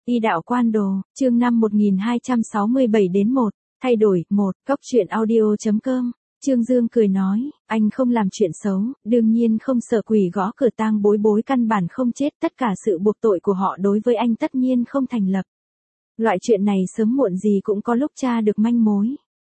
Y đạo quan đồ, chương 5 1267 đến 1, thay đổi, 1, cóc truyện audio.com. Trương Dương cười nói, anh không làm chuyện xấu, đương nhiên không sợ quỷ gõ cửa tang bối bối căn bản không chết, tất cả sự buộc tội của họ đối với anh tất nhiên không thành lập. Loại chuyện này sớm muộn gì cũng có lúc tra được manh mối.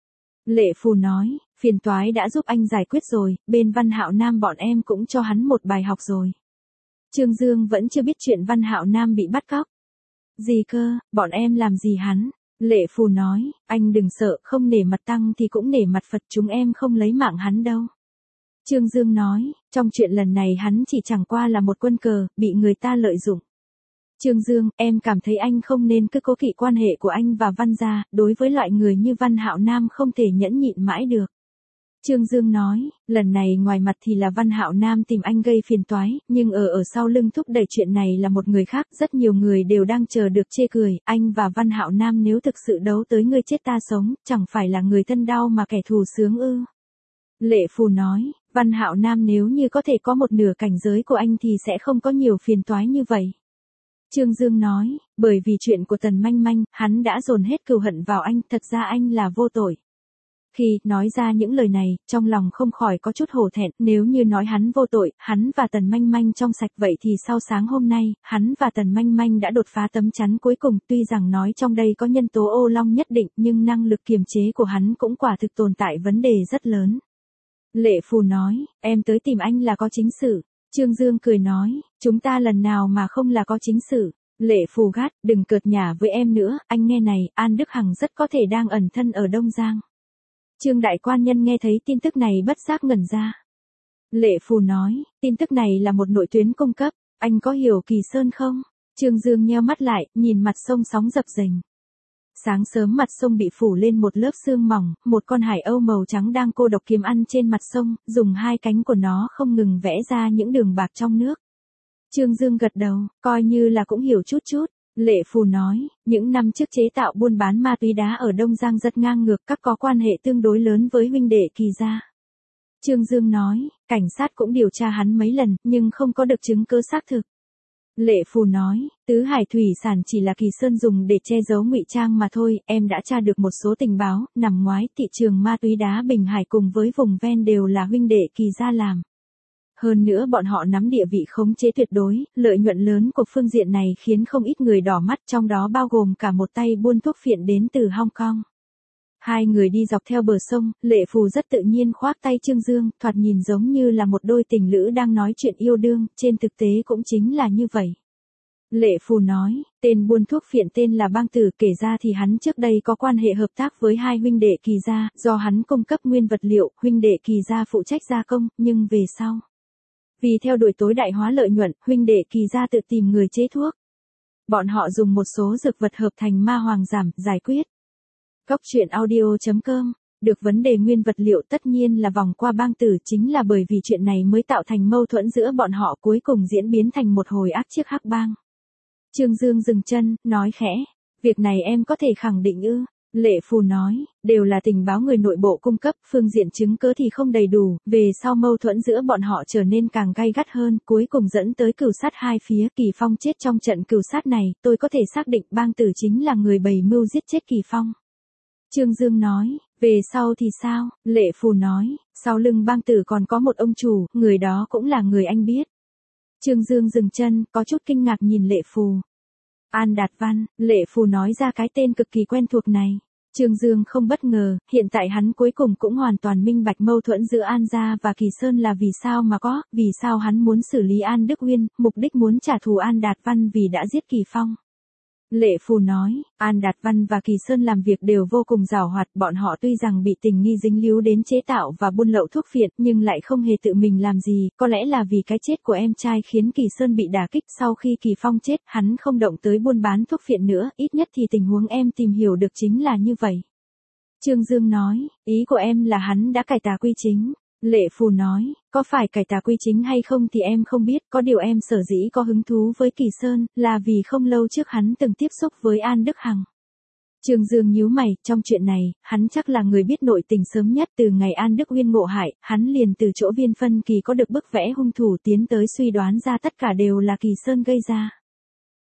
Lệ Phù nói, phiền toái đã giúp anh giải quyết rồi, bên Văn Hạo Nam bọn em cũng cho hắn một bài học rồi. Trương Dương vẫn chưa biết chuyện Văn Hạo Nam bị bắt cóc. Gì cơ, bọn em làm gì hắn? Lệ Phù nói, anh đừng sợ, không nể mặt Tăng thì cũng nể mặt Phật, chúng em không lấy mạng hắn đâu. Trương Dương nói, trong chuyện lần này hắn chỉ chẳng qua là một quân cờ, bị người ta lợi dụng. Trương Dương, em cảm thấy anh không nên cứ cố kỵ quan hệ của anh và Văn gia, đối với loại người như Văn Hạo Nam không thể nhẫn nhịn mãi được. Trương Dương nói, lần này ngoài mặt thì là Văn Hạo Nam tìm anh gây phiền toái, nhưng ở sau lưng thúc đẩy chuyện này là một người khác, rất nhiều người đều đang chờ được chê cười, anh và Văn Hạo Nam nếu thực sự đấu tới ngươi chết ta sống, chẳng phải là người thân đau mà kẻ thù sướng ư. Lệ Phù nói, Văn Hạo Nam nếu như có thể có một nửa cảnh giới của anh thì sẽ không có nhiều phiền toái như vậy. Trương Dương nói, bởi vì chuyện của Tần Manh Manh, hắn đã dồn hết cừu hận vào anh, thật ra anh là vô tội. Khi nói ra những lời này, trong lòng không khỏi có chút hổ thẹn, nếu như nói hắn vô tội, hắn và Tần Manh Manh trong sạch vậy thì sau sáng hôm nay, hắn và Tần Manh Manh đã đột phá tấm chắn cuối cùng, tuy rằng nói trong đây có nhân tố ô long nhất định, nhưng năng lực kiềm chế của hắn cũng quả thực tồn tại vấn đề rất lớn. Lệ Phù nói, em tới tìm anh là có chính sự. Trương Dương cười nói, chúng ta lần nào mà không là có chính sự. Lệ Phù gắt, đừng cợt nhả với em nữa, anh nghe này, An Đức Hằng rất có thể đang ẩn thân ở Đông Giang. Trương đại quan nhân nghe thấy tin tức này bất giác ngẩn ra. Lệ Phù nói, tin tức này là một nội tuyến cung cấp, anh có hiểu Kỳ Sơn không? Trương Dương nheo mắt lại, nhìn mặt sông sóng dập dềnh. Sáng sớm mặt sông bị phủ lên một lớp sương mỏng, một con hải âu màu trắng đang cô độc kiếm ăn trên mặt sông, dùng hai cánh của nó không ngừng vẽ ra những đường bạc trong nước. Trương Dương gật đầu, coi như là cũng hiểu chút chút. Lệ Phù nói, những năm trước chế tạo buôn bán ma túy đá ở Đông Giang rất ngang ngược, các có quan hệ tương đối lớn với huynh đệ Kỳ gia. Trương Dương nói, cảnh sát cũng điều tra hắn mấy lần, nhưng không có được chứng cứ xác thực. Lệ Phù nói, tứ hải thủy sản chỉ là Kỳ Sơn dùng để che giấu ngụy trang mà thôi, em đã tra được một số tình báo, nằm ngoái thị trường ma túy đá Bình Hải cùng với vùng ven đều là huynh đệ Kỳ gia làm. Hơn nữa bọn họ nắm địa vị khống chế tuyệt đối, lợi nhuận lớn của phương diện này khiến không ít người đỏ mắt, trong đó bao gồm cả một tay buôn thuốc phiện đến từ Hong Kong. Hai người đi dọc theo bờ sông, Lệ Phù rất tự nhiên khoác tay Trương Dương, thoạt nhìn giống như là một đôi tình lữ đang nói chuyện yêu đương, trên thực tế cũng chính là như vậy. Lệ Phù nói, tên buôn thuốc phiện tên là Bang Tử, kể ra thì hắn trước đây có quan hệ hợp tác với hai huynh đệ Kỳ gia, do hắn cung cấp nguyên vật liệu, huynh đệ Kỳ gia phụ trách gia công, nhưng về sau, vì theo đuổi tối đại hóa lợi nhuận, huynh đệ Kỳ gia tự tìm người chế thuốc. Bọn họ dùng một số dược vật hợp thành ma hoàng giảm, giải quyết. Cóc truyện audio.com. Được vấn đề nguyên vật liệu tất nhiên là vòng qua Bang Tử, chính là bởi vì chuyện này mới tạo thành mâu thuẫn giữa bọn họ, cuối cùng diễn biến thành một hồi ác chiếc hắc bang. Trương Dương dừng chân, nói khẽ, việc này em có thể khẳng định ư? Lệ Phù nói, đều là tình báo người nội bộ cung cấp, phương diện chứng cứ thì không đầy đủ, về sau mâu thuẫn giữa bọn họ trở nên càng gay gắt hơn, cuối cùng dẫn tới cừu sát hai phía, Kỳ Phong chết trong trận cừu sát này, tôi có thể xác định Bang Tử chính là người bày mưu giết chết Kỳ Phong. Trương Dương nói, về sau thì sao? Lệ Phù nói, sau lưng Bang Tử còn có một ông chủ, người đó cũng là người anh biết. Trương Dương dừng chân, có chút kinh ngạc nhìn Lệ Phù. An Đạt Văn, Lệ Phù nói ra cái tên cực kỳ quen thuộc này. Trương Dương không bất ngờ, hiện tại hắn cuối cùng cũng hoàn toàn minh bạch mâu thuẫn giữa An gia và Kỳ Sơn là vì sao mà có, vì sao hắn muốn xử lý An Đức Uyên, mục đích muốn trả thù An Đạt Văn vì đã giết Kỳ Phong. Lệ Phù nói, An Đạt Văn và Kỳ Sơn làm việc đều vô cùng giàu hoạt, bọn họ tuy rằng bị tình nghi dính líu đến chế tạo và buôn lậu thuốc phiện, nhưng lại không hề tự mình làm gì, có lẽ là vì cái chết của em trai khiến Kỳ Sơn bị đả kích, sau khi Kỳ Phong chết, hắn không động tới buôn bán thuốc phiện nữa, ít nhất thì tình huống em tìm hiểu được chính là như vậy. Trương Dương nói, ý của em là hắn đã cải tà quy chính. Lệ Phù nói, có phải cải tà quy chính hay không thì em không biết, có điều em sở dĩ có hứng thú với Kỳ Sơn, là vì không lâu trước hắn từng tiếp xúc với An Đức Hằng. Trương Dương nhíu mày, trong chuyện này, hắn chắc là người biết nội tình sớm nhất, từ ngày An Đức Uyên ngộ hại, hắn liền từ chỗ Viên Phân Kỳ có được bức vẽ hung thủ tiến tới suy đoán ra tất cả đều là Kỳ Sơn gây ra.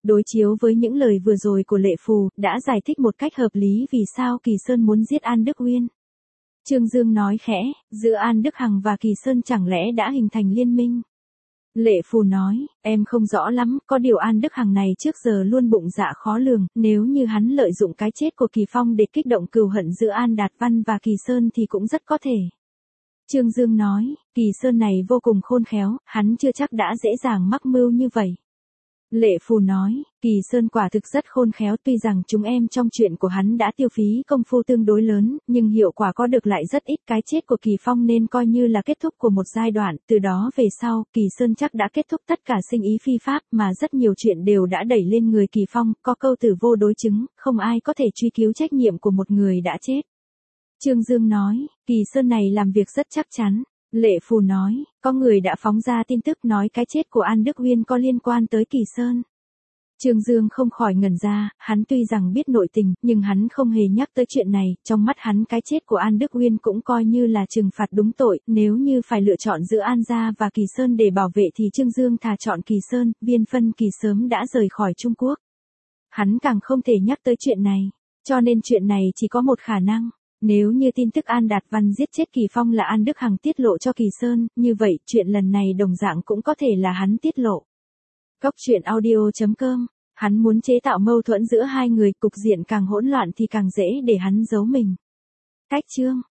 Đối chiếu với những lời vừa rồi của Lệ Phù, đã giải thích một cách hợp lý vì sao Kỳ Sơn muốn giết An Đức Uyên. Trương Dương nói khẽ, giữa An Đức Hằng và Kỳ Sơn chẳng lẽ đã hình thành liên minh? Lệ Phù nói, em không rõ lắm, có điều An Đức Hằng này trước giờ luôn bụng dạ khó lường, nếu như hắn lợi dụng cái chết của Kỳ Phong để kích động cừu hận giữa An Đạt Văn và Kỳ Sơn thì cũng rất có thể. Trương Dương nói, Kỳ Sơn này vô cùng khôn khéo, hắn chưa chắc đã dễ dàng mắc mưu như vậy. Lệ Phù nói, Kỳ Sơn quả thực rất khôn khéo, tuy rằng chúng em trong chuyện của hắn đã tiêu phí công phu tương đối lớn, nhưng hiệu quả có được lại rất ít. Cái chết của Kỳ Phong nên coi như là kết thúc của một giai đoạn, từ đó về sau, Kỳ Sơn chắc đã kết thúc tất cả sinh ý phi pháp, mà rất nhiều chuyện đều đã đẩy lên người Kỳ Phong, có câu từ vô đối chứng, không ai có thể truy cứu trách nhiệm của một người đã chết. Trương Dương nói, Kỳ Sơn này làm việc rất chắc chắn. Lệ Phù nói, có người đã phóng ra tin tức nói cái chết của An Đức Uyên có liên quan tới Kỳ Sơn. Trương Dương không khỏi ngẩn ra, hắn tuy rằng biết nội tình, nhưng hắn không hề nhắc tới chuyện này, trong mắt hắn cái chết của An Đức Uyên cũng coi như là trừng phạt đúng tội, nếu như phải lựa chọn giữa An gia và Kỳ Sơn để bảo vệ thì Trương Dương thà chọn Kỳ Sơn, Viên Phân Kỳ sớm đã rời khỏi Trung Quốc. Hắn càng không thể nhắc tới chuyện này, cho nên chuyện này chỉ có một khả năng. Nếu như tin tức An Đạt Văn giết chết Kỳ Phong là An Đức Hằng tiết lộ cho Kỳ Sơn, như vậy chuyện lần này đồng dạng cũng có thể là hắn tiết lộ. Cốc truyện audio.com, hắn muốn chế tạo mâu thuẫn giữa hai người, cục diện càng hỗn loạn thì càng dễ để hắn giấu mình. Cách chương